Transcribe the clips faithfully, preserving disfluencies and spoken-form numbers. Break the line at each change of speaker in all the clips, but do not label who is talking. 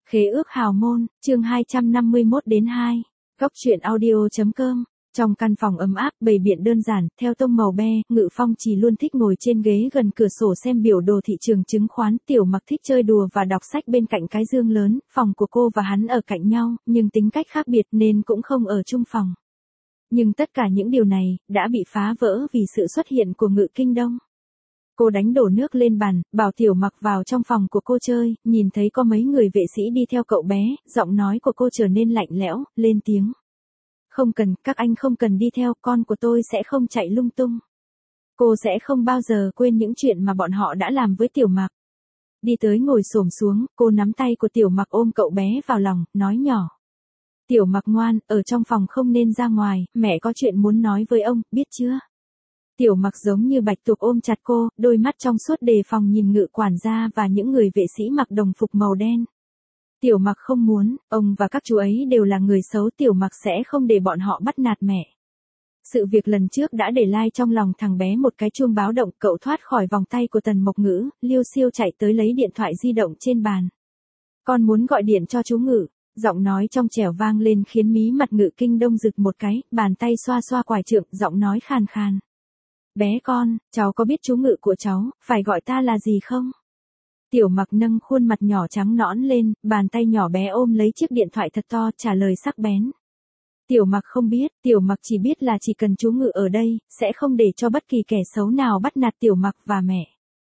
Khế ước hào môn, chương hai trăm năm mươi mốt đến hai. Góc truyện audio.com. Trong căn phòng ấm áp bày biện đơn giản, theo tông màu be, Ngự Phong chỉ luôn thích ngồi trên ghế gần cửa sổ xem biểu đồ thị trường chứng khoán, Tiểu Mặc thích chơi đùa và đọc sách bên cạnh cái giường lớn, phòng của cô và hắn ở cạnh nhau, nhưng tính cách khác biệt nên cũng không ở chung phòng. Nhưng tất cả những điều này, đã bị phá vỡ vì sự xuất hiện của Ngự Kinh Đông. Cô đánh đổ nước lên bàn, bảo Tiểu Mặc vào trong phòng của cô chơi, nhìn thấy có mấy người vệ sĩ đi theo cậu bé, giọng nói của cô trở nên lạnh lẽo, lên tiếng. Không cần, các anh không cần đi theo, con của tôi sẽ không chạy lung tung. Cô sẽ không bao giờ quên những chuyện mà bọn họ đã làm với Tiểu Mặc. Đi tới ngồi xổm xuống, cô nắm tay của Tiểu Mặc ôm cậu bé vào lòng, nói nhỏ. Tiểu Mặc ngoan, ở trong phòng không nên ra ngoài, mẹ có chuyện muốn nói với ông, biết chưa? Tiểu Mặc giống như bạch tuộc ôm chặt cô, đôi mắt trong suốt đề phòng nhìn Ngự quản gia và những người vệ sĩ mặc đồng phục màu đen. Tiểu Mặc không muốn, ông và các chú ấy đều là người xấu, Tiểu Mặc sẽ không để bọn họ bắt nạt mẹ. Sự việc lần trước đã để lai trong lòng thằng bé một cái chuông báo động, cậu thoát khỏi vòng tay của Tần Mộc Ngữ, liêu xiêu chạy tới lấy điện thoại di động trên bàn. Con muốn gọi điện cho chú Ngự. Giọng nói trong trẻo vang lên khiến mí mặt Ngự Kinh Đông rực một cái, bàn tay xoa xoa quải trượng, giọng nói khàn khàn. Bé con, cháu có biết chú Ngự của cháu, phải gọi ta là gì không? Tiểu Mặc nâng khuôn mặt nhỏ trắng nõn lên, bàn tay nhỏ bé ôm lấy chiếc điện thoại thật to, trả lời sắc bén. Tiểu Mặc không biết, Tiểu Mặc chỉ biết là chỉ cần chú Ngự ở đây, sẽ không để cho bất kỳ kẻ xấu nào bắt nạt Tiểu Mặc và mẹ.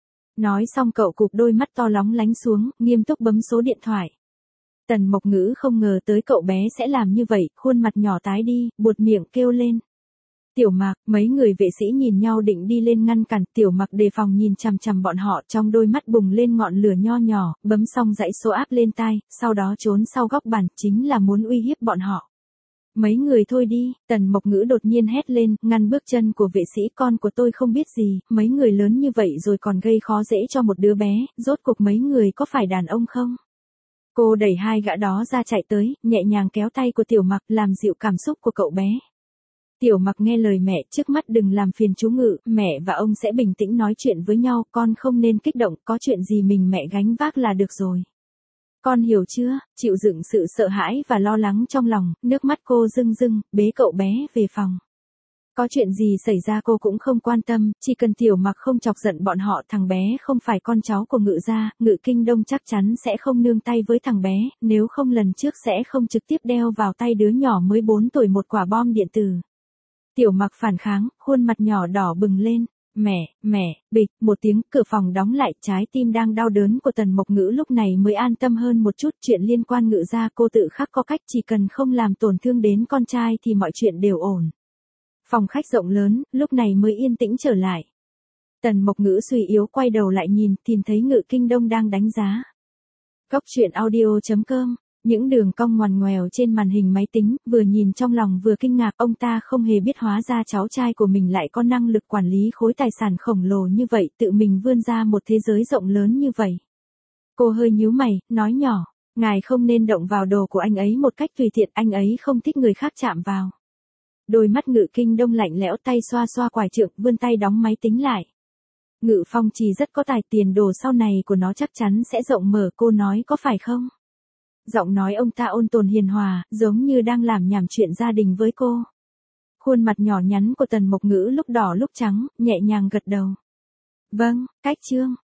Nói xong cậu cụp đôi mắt to lóng lánh xuống, nghiêm túc bấm số điện thoại. Tần Mộc Ngữ không ngờ tới cậu bé sẽ làm như vậy, khuôn mặt nhỏ tái đi, buột miệng kêu lên. Tiểu Mặc, mấy người vệ sĩ nhìn nhau định đi lên ngăn cản, Tiểu Mặc đề phòng nhìn chằm chằm bọn họ, trong đôi mắt bùng lên ngọn lửa nho nhỏ, bấm xong dãy số áp lên tai, sau đó trốn sau góc bàn, chính là muốn uy hiếp bọn họ. Mấy người thôi đi, Tần Mộc Ngữ đột nhiên hét lên, ngăn bước chân của vệ sĩ, con của tôi không biết gì, mấy người lớn như vậy rồi còn gây khó dễ cho một đứa bé, rốt cuộc mấy người có phải đàn ông không? Cô đẩy hai gã đó ra chạy tới, nhẹ nhàng kéo tay của Tiểu Mặc, làm dịu cảm xúc của cậu bé. Tiểu Mặc nghe lời mẹ, trước mắt đừng làm phiền chú Ngự, mẹ và ông sẽ bình tĩnh nói chuyện với nhau, con không nên kích động, có chuyện gì mình mẹ gánh vác là được rồi. Con hiểu chưa? Chịu đựng sự sợ hãi và lo lắng trong lòng, nước mắt cô rưng rưng, bế cậu bé về phòng. Có chuyện gì xảy ra cô cũng không quan tâm, chỉ cần Tiểu Mặc không chọc giận bọn họ, thằng bé không phải con cháu của Ngự gia, Ngự Kinh Đông chắc chắn sẽ không nương tay với thằng bé, nếu không lần trước sẽ không trực tiếp đeo vào tay đứa nhỏ mới bốn tuổi một quả bom điện tử. Tiểu Mặc phản kháng, khuôn mặt nhỏ đỏ bừng lên. Mẹ, mẹ, bịch, một tiếng, cửa phòng đóng lại, trái tim đang đau đớn của Tần Mộc Ngữ lúc này mới an tâm hơn một chút, chuyện liên quan Ngự gia cô tự khắc có cách, chỉ cần không làm tổn thương đến con trai thì mọi chuyện đều ổn. Phòng khách rộng lớn, lúc này mới yên tĩnh trở lại. Tần Mộc Ngữ suy yếu quay đầu lại nhìn, tìm thấy Ngự Kinh Đông đang đánh giá. Góc truyện audio.com. Những đường cong ngoằn ngoèo trên màn hình máy tính, vừa nhìn trong lòng vừa kinh ngạc, ông ta không hề biết hóa ra cháu trai của mình lại có năng lực quản lý khối tài sản khổng lồ như vậy, tự mình vươn ra một thế giới rộng lớn như vậy. Cô hơi nhíu mày, nói nhỏ, ngài không nên động vào đồ của anh ấy một cách tùy tiện, anh ấy không thích người khác chạm vào. Đôi mắt Ngự Kinh Đông lạnh lẽo, tay xoa xoa quải trượng, vươn tay đóng máy tính lại. Ngự Phong Trì rất có tài, tiền đồ sau này của nó chắc chắn sẽ rộng mở, cô nói có phải không? Giọng nói ông ta ôn tồn hiền hòa, giống như đang làm nhảm chuyện gia đình với cô. Khuôn mặt nhỏ nhắn của Tần Mộc Ngữ lúc đỏ lúc trắng, nhẹ nhàng gật đầu. Vâng, cách chương.